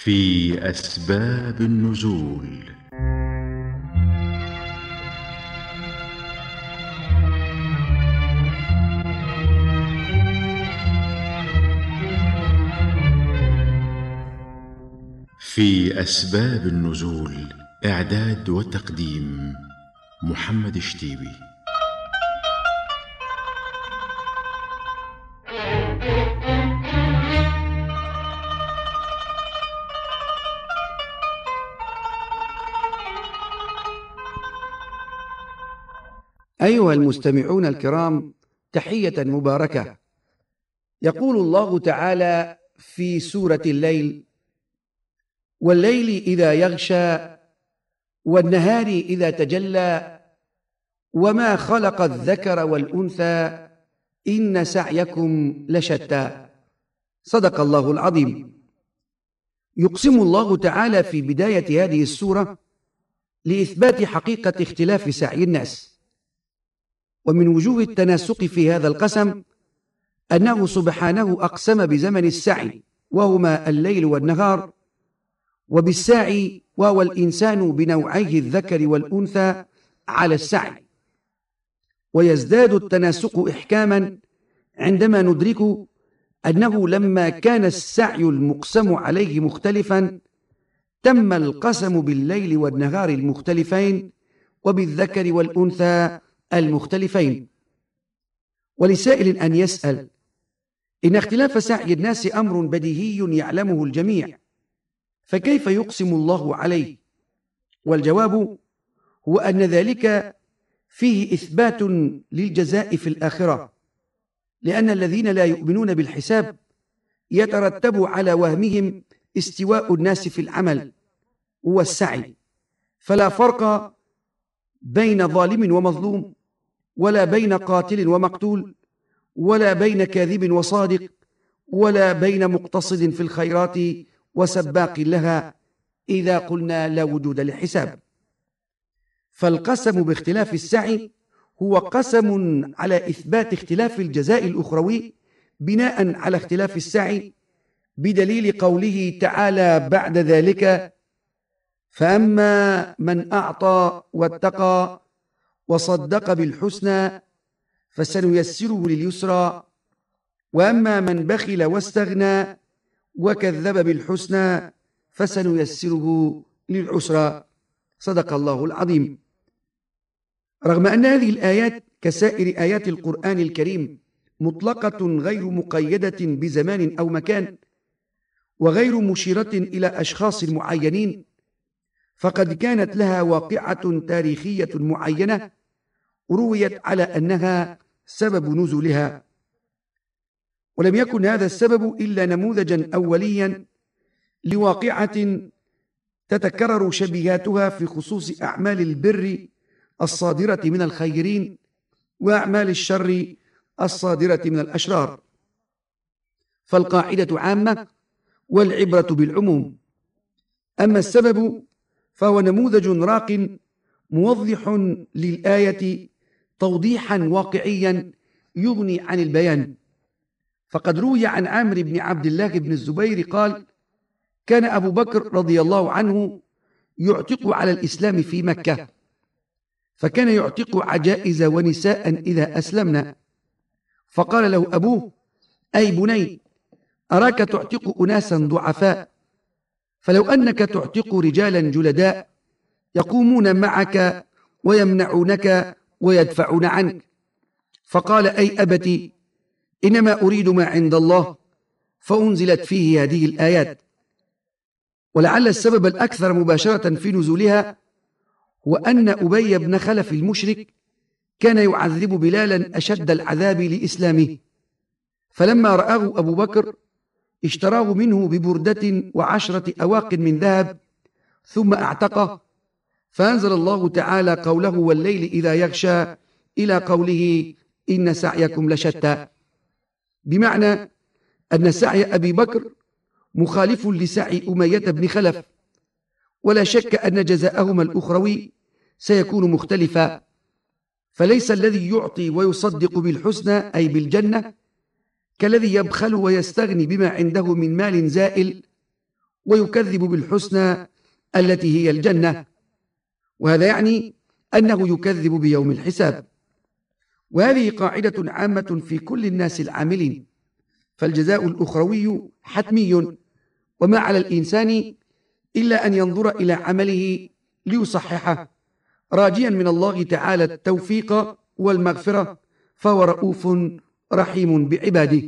في أسباب النزول. في أسباب النزول، إعداد وتقديم محمد الشتيبي. أيها المستمعون الكرام، تحية مباركة. يقول الله تعالى في سورة الليل: والليل إذا يغشى والنهار إذا تجلى وما خلق الذكر والأنثى إن سعيكم لشتى. صدق الله العظيم. يقسم الله تعالى في بداية هذه السورة لإثبات حقيقة اختلاف سعي الناس، ومن وجوه التناسق في هذا القسم أنه سبحانه أقسم بزمن السعي وهما الليل والنهار، وبالساعي وهو الإنسان بنوعيه الذكر والأنثى على السعي. ويزداد التناسق إحكاما عندما ندرك أنه لما كان السعي المقسم عليه مختلفا تم القسم بالليل والنهار المختلفين وبالذكر والأنثى المختلفين. ولسائل أن يسأل: إن اختلاف سعي الناس أمر بديهي يعلمه الجميع، فكيف يقسم الله عليه؟ والجواب هو أن ذلك فيه إثبات للجزاء في الآخرة، لأن الذين لا يؤمنون بالحساب يترتب على وهمهم استواء الناس في العمل والسعي، فلا فرق بين ظالم ومظلوم، ولا بين قاتل ومقتول، ولا بين كاذب وصادق، ولا بين مقتصد في الخيرات وسباق لها، إذا قلنا لا وجود لحساب. فالقسم باختلاف السعي هو قسم على إثبات اختلاف الجزاء الأخروي بناء على اختلاف السعي، بدليل قوله تعالى بعد ذلك: فأما من أعطى واتقى وصدق بالحسنى فسنيسره لليسرى، وأما من بخل واستغنى وكذب بالحسنى فسنيسره للعسرى. صدق الله العظيم. رغم أن هذه الآيات كسائر آيات القرآن الكريم مطلقة غير مقيدة بزمان أو مكان، وغير مشيرة إلى أشخاص معينين، فقد كانت لها واقعة تاريخية معينة رويت على أنها سبب نزولها، ولم يكن هذا السبب إلا نموذجا أوليا لواقعة تتكرر شبيهاتها في خصوص أعمال البر الصادرة من الخيرين وأعمال الشر الصادرة من الأشرار، فالقاعدة عامة والعبرة بالعموم. أما السبب فهو نموذج راق موضح للآية توضيحا واقعيا يغني عن البيان. فقد روي عن عامر بن عبد الله بن الزبير قال: كان أبو بكر رضي الله عنه يعتق على الإسلام في مكة، فكان يعتق عجائز ونساء إذا أسلمنا، فقال له أبوه: أي بني، أراك تعتق أناسا ضعفاء، فلو أنك تعتق رجالا جلداء يقومون معك ويمنعونك ويدفعون عنك. فقال: أي أبتي، إنما أريد ما عند الله، فأنزلت فيه هذه الآيات. ولعل السبب الأكثر مباشرة في نزولها هو أن أبي بن خلف المشرك كان يعذب بلالا أشد العذاب لإسلامه، فلما رآه أبو بكر اشتراه منه ببردة و10 أواق من ذهب ثم اعتقه، فأنزل الله تعالى قوله: والليل إذا يغشى، إلى قوله: إن سعيكم لشتى، بمعنى أن سعي أبي بكر مخالف لسعي أمية بن خلف، ولا شك أن جزاءهما الأخروي سيكون مختلفا. فليس الذي يعطي ويصدق بالحسنى أي بالجنة كالذي يبخل ويستغني بما عنده من مال زائل ويكذب بالحسنى التي هي الجنة، وهذا يعني أنه يكذب بيوم الحساب. وهذه قاعدة عامة في كل الناس العاملين، فالجزاء الأخروي حتمي، وما على الإنسان إلا أن ينظر إلى عمله ليصححه، راجيا من الله تعالى التوفيق والمغفرة، فهو رؤوف رحيم بعباده.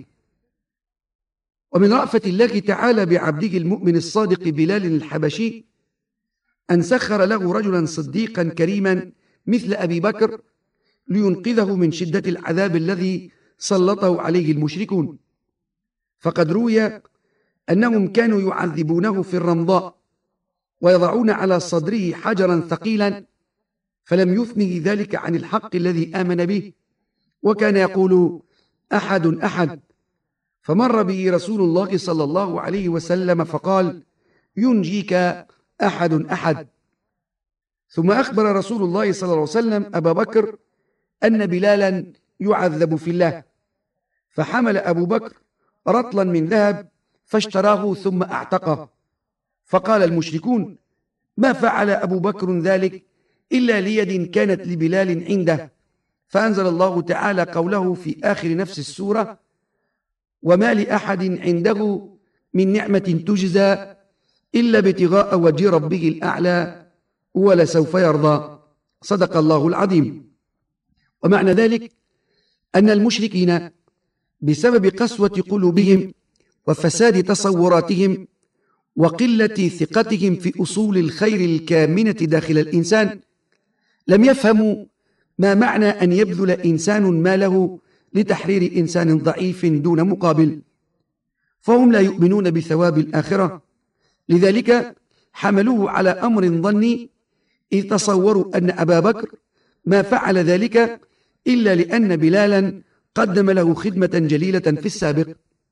ومن رأفة الله تعالى بعبده المؤمن الصادق بلال الحبشي أن سخر له رجلا صديقا كريما مثل أبي بكر لينقذه من شدة العذاب الذي سلطه عليه المشركون. فقد روي أنهم كانوا يعذبونه في الرمضاء ويضعون على صدره حجرا ثقيلا، فلم يثنه ذلك عن الحق الذي آمن به، وكان يقول أحد أحد. فمر به رسول الله صلى الله عليه وسلم فقال ينجيك أحد أحد. ثم أخبر رسول الله صلى الله عليه وسلم أبا بكر أن بلالا يعذب في الله، فحمل أبو بكر رطلا من ذهب فاشتراه ثم أعتقه. فقال المشركون ما فعل أبو بكر ذلك إلا ليد كانت لبلال عنده، فأنزل الله تعالى قوله في آخر نفس السورة وما لأحد عنده من نعمة تجزى إلا ابتغاء وجه ربه الأعلى ولسوف يرضى. صدق الله العظيم. ومعنى ذلك أن المشركين بسبب قسوة قلوبهم وفساد تصوراتهم وقلة ثقتهم في أصول الخير الكامنة داخل الإنسان لم يفهموا ما معنى أن يبذل إنسان ماله لتحرير إنسان ضعيف دون مقابل، فهم لا يؤمنون بثواب الآخرة. لذلك حملوه على أمر ظني، إذ تصوروا أن أبا بكر ما فعل ذلك إلا لأن بلالا قدم له خدمة جليلة في السابق،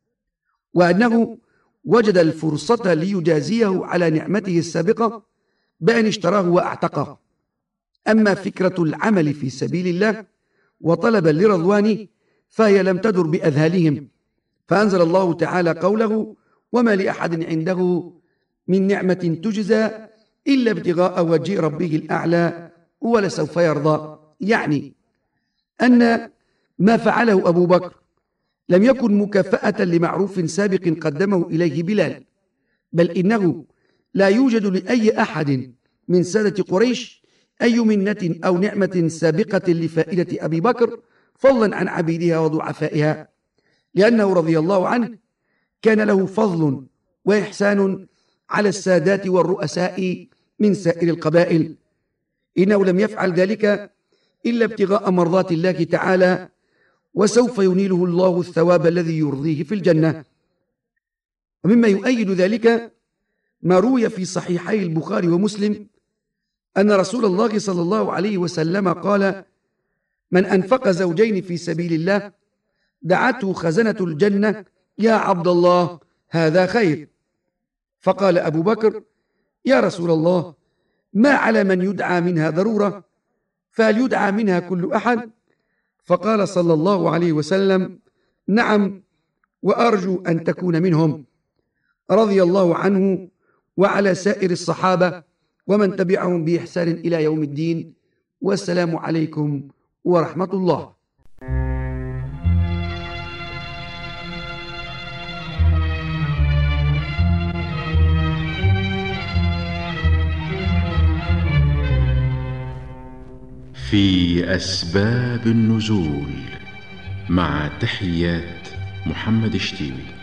وأنه وجد الفرصة ليجازيه على نعمته السابقة بأن اشتراه وأعتقه. أما فكرة العمل في سبيل الله وطلبا لرضوانه فهي لم تدر بأذهانهم، فأنزل الله تعالى قوله وما لأحد عنده من نعمة تجزى إلا ابتغاء وجه ربه الأعلى ولسوف يرضى، يعني أن ما فعله أبو بكر لم يكن مكافأة لمعروف سابق قدمه إليه بلال، بل إنه لا يوجد لأي أحد من سادة قريش أي منة أو نعمة سابقة لفائدة أبي بكر فضلا عن عبيدها وضعفائها، لأنه رضي الله عنه كان له فضل وإحسان على السادات والرؤساء من سائر القبائل. إنه لم يفعل ذلك إلا ابتغاء مرضات الله تعالى، وسوف ينيله الله الثواب الذي يرضيه في الجنة. ومما يؤيد ذلك ما روي في صحيحي البخاري ومسلم أن رسول الله صلى الله عليه وسلم قال من أنفق زوجين في سبيل الله دعته خزنة الجنة يا عبد الله هذا خير. فقال أبو بكر يا رسول الله ما على من يدعى منها ضرورة، فهل يدعى منها كل أحد؟ فقال صلى الله عليه وسلم نعم وأرجو أن تكون منهم. رضي الله عنه وعلى سائر الصحابة ومن تبعهم بإحسان إلى يوم الدين، والسلام عليكم ورحمة الله. في أسباب النزول، مع تحيات محمد شتيبي.